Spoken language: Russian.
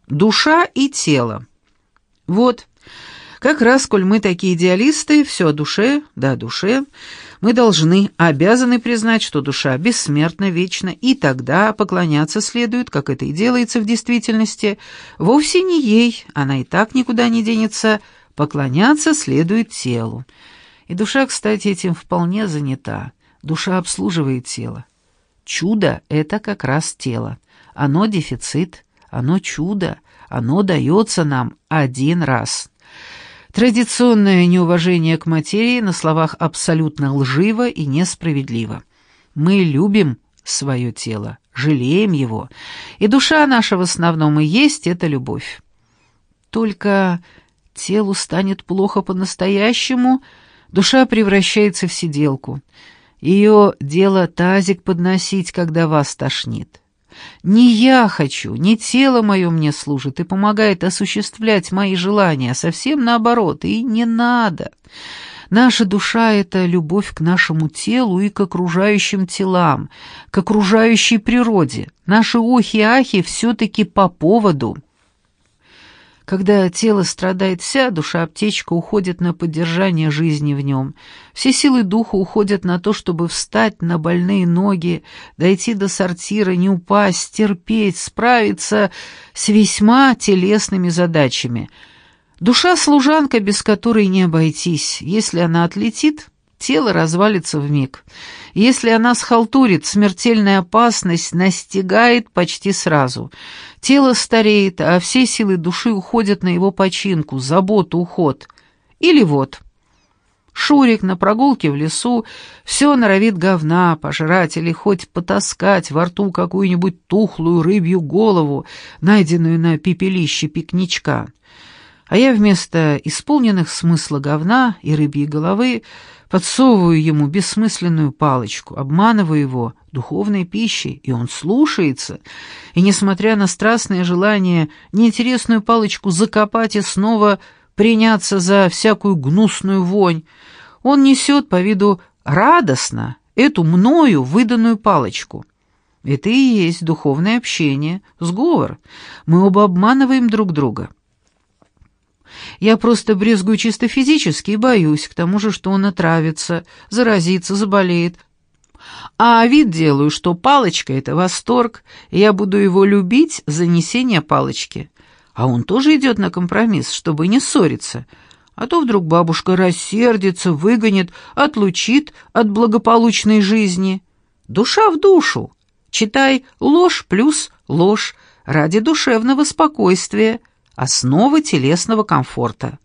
Душа и тело. Вот, как раз, коль мы такие идеалисты, все о душе, да о душе, мы должны, обязаны признать, что душа бессмертна, вечна, и тогда поклоняться следует, как это и делается в действительности, вовсе не ей, она и так никуда не денется, поклоняться следует телу. И душа, кстати, этим вполне занята. Душа обслуживает тело. Чудо — это как раз тело. Оно дефицит, оно чудо, оно дается нам один раз. Традиционное неуважение к материи на словах абсолютно лживо и несправедливо. Мы любим свое тело, жалеем его, и душа наша в основном и есть эта любовь. Только телу станет плохо по-настоящему, душа превращается в сиделку. Ее дело тазик подносить, когда вас тошнит. Не я хочу, не тело мое мне служит и помогает осуществлять мои желания, а совсем наоборот, и не надо. Наша душа — это любовь к нашему телу и к окружающим телам, к окружающей природе. Наши охи и ахи все-таки по поводу. Когда тело страдает, вся душа-аптечка уходит на поддержание жизни в нем. Все силы духа уходят на то, чтобы встать на больные ноги, дойти до сортира, не упасть, терпеть, справиться с весьма телесными задачами. Душа-служанка, без которой не обойтись. Если она отлетит, тело развалится вмиг. Если она схалтурит, смертельная опасность настигает почти сразу. Тело стареет, а все силы души уходят на его починку, заботу, уход. Или вот. Шурик на прогулке в лесу все норовит говна пожрать или хоть потаскать во рту какую-нибудь тухлую рыбью голову, найденную на пепелище пикничка. А я вместо исполненных смысла говна и рыбьей головы подсовываю ему бессмысленную палочку, обманываю его духовной пищей, и он слушается, и, несмотря на страстное желание неинтересную палочку закопать и снова приняться за всякую гнусную вонь, он несет по виду радостно эту мною выданную палочку. Это и есть духовное общение, сговор. Мы оба обманываем друг друга. Я просто брезгую чисто физически и боюсь, к тому же, что он отравится, заразится, заболеет. А вид делаю, что палочка — это восторг, и я буду его любить за несение палочки. А он тоже идет на компромисс, чтобы не ссориться. А то вдруг бабушка рассердится, выгонит, отлучит от благополучной жизни. Душа в душу. Читай ложь плюс ложь ради душевного спокойствия, основы телесного комфорта.